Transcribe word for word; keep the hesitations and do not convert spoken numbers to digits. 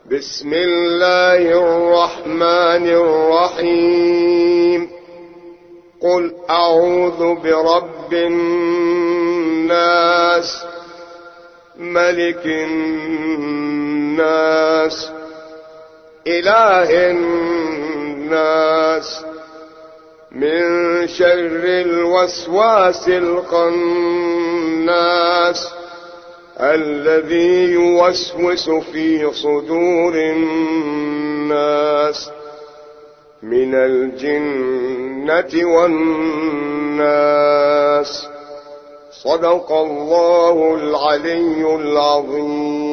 بسم الله الرحمن الرحيم. قل أعوذ برب الناس ملك الناس إله الناس من شر الوسواس الخناس الذي يوسوس في صدور الناس من الجنة والناس. صدق الله العلي العظيم.